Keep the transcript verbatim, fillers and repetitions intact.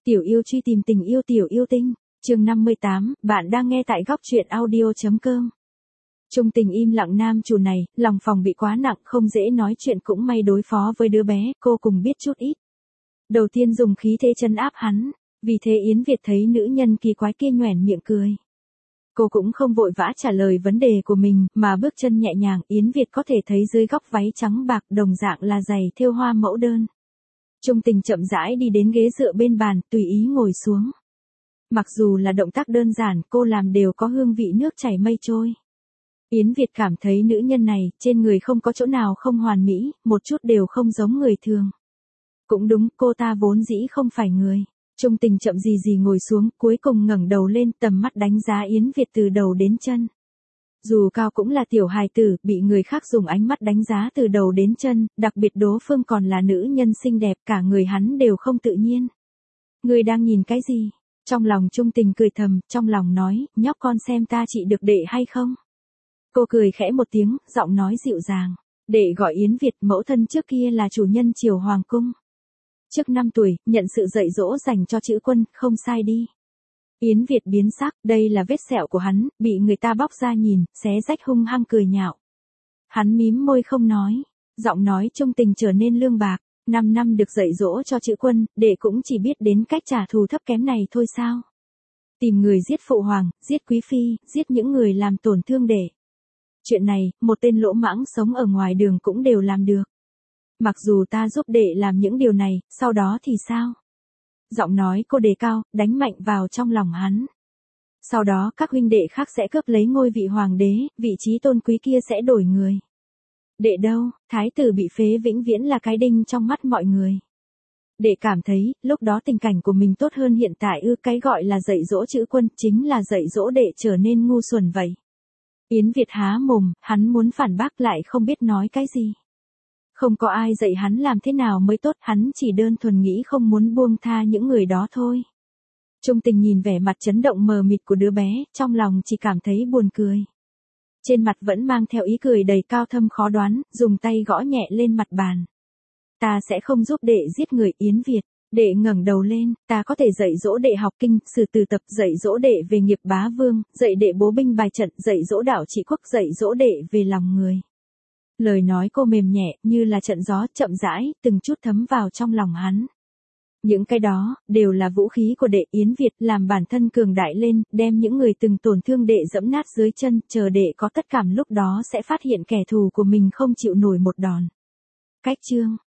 Tiểu yêu truy tìm tình yêu tiểu yêu tinh, chương năm mươi tám, bạn đang nghe tại góc truyện audio.com. Trung tình im lặng nam chủ này, lòng phòng bị quá nặng không dễ nói chuyện cũng may đối phó với đứa bé, cô cùng biết chút ít. Đầu tiên dùng khí thế trấn áp hắn, vì thế Yến Việt thấy nữ nhân kỳ quái kia nhoẻn miệng cười. Cô cũng không vội vã trả lời vấn đề của mình, mà bước chân nhẹ nhàng, Yến Việt có thể thấy dưới góc váy trắng bạc đồng dạng là giày thêu hoa mẫu đơn. Trung tình chậm rãi đi đến ghế dựa bên bàn, tùy ý ngồi xuống. Mặc dù là động tác đơn giản, cô làm đều có hương vị nước chảy mây trôi. Yến Việt cảm thấy nữ nhân này, trên người không có chỗ nào không hoàn mỹ, một chút đều không giống người thường. Cũng đúng, cô ta vốn dĩ không phải người. Trung tình chậm gì gì ngồi xuống, cuối cùng ngẩng đầu lên, tầm mắt đánh giá Yến Việt từ đầu đến chân. Dù cao cũng là tiểu hài tử, bị người khác dùng ánh mắt đánh giá từ đầu đến chân, đặc biệt đối phương còn là nữ nhân xinh đẹp, cả người hắn đều không tự nhiên. Người đang nhìn cái gì? Trong lòng Trung tình cười thầm, trong lòng nói, nhóc con xem ta chị được đệ hay không? Cô cười khẽ một tiếng, giọng nói dịu dàng. Đệ gọi Yến Việt, mẫu thân trước kia là chủ nhân triều hoàng cung. Trước năm tuổi, nhận sự dạy dỗ dành cho chữ quân, không sai đi. Yến Việt biến sắc, đây là vết sẹo của hắn, bị người ta bóc ra nhìn, xé rách hung hăng cười nhạo. Hắn mím môi không nói, giọng nói Trung tình trở nên lương bạc, năm năm được dạy dỗ cho chữ quân, đệ cũng chỉ biết đến cách trả thù thấp kém này thôi sao. Tìm người giết phụ hoàng, giết quý phi, giết những người làm tổn thương đệ. Chuyện này, một tên lỗ mãng sống ở ngoài đường cũng đều làm được. Mặc dù ta giúp đệ làm những điều này, sau đó thì sao? Giọng nói cô đề cao, đánh mạnh vào trong lòng hắn. Sau đó các huynh đệ khác sẽ cướp lấy ngôi vị hoàng đế, vị trí tôn quý kia sẽ đổi người. Đệ đâu, thái tử bị phế vĩnh viễn là cái đinh trong mắt mọi người. Đệ cảm thấy, lúc đó tình cảnh của mình tốt hơn hiện tại ư, cái gọi là dạy dỗ chữ quân chính là dạy dỗ đệ trở nên ngu xuẩn vậy. Yến Việt há mồm, hắn muốn phản bác lại không biết nói cái gì. Không có ai dạy hắn làm thế nào mới tốt, hắn chỉ đơn thuần nghĩ không muốn buông tha những người đó thôi. Trung tình nhìn vẻ mặt chấn động mờ mịt của đứa bé, trong lòng chỉ cảm thấy buồn cười. Trên mặt vẫn mang theo ý cười đầy cao thâm khó đoán, dùng tay gõ nhẹ lên mặt bàn. Ta sẽ không giúp đệ giết người. Yến Việt. Đệ ngẩng đầu lên, ta có thể dạy dỗ đệ học kinh, sử từ tập, dạy dỗ đệ về nghiệp bá vương, dạy đệ bố binh bài trận, dạy dỗ đạo trị quốc, dạy dỗ đệ về lòng người. Lời nói cô mềm nhẹ, như là trận gió, chậm rãi, từng chút thấm vào trong lòng hắn. Những cái đó, đều là vũ khí của đệ. Yến Việt, làm bản thân cường đại lên, đem những người từng tổn thương đệ dẫm nát dưới chân, chờ đệ có tất cảm lúc đó sẽ phát hiện kẻ thù của mình không chịu nổi một đòn. Cách chương,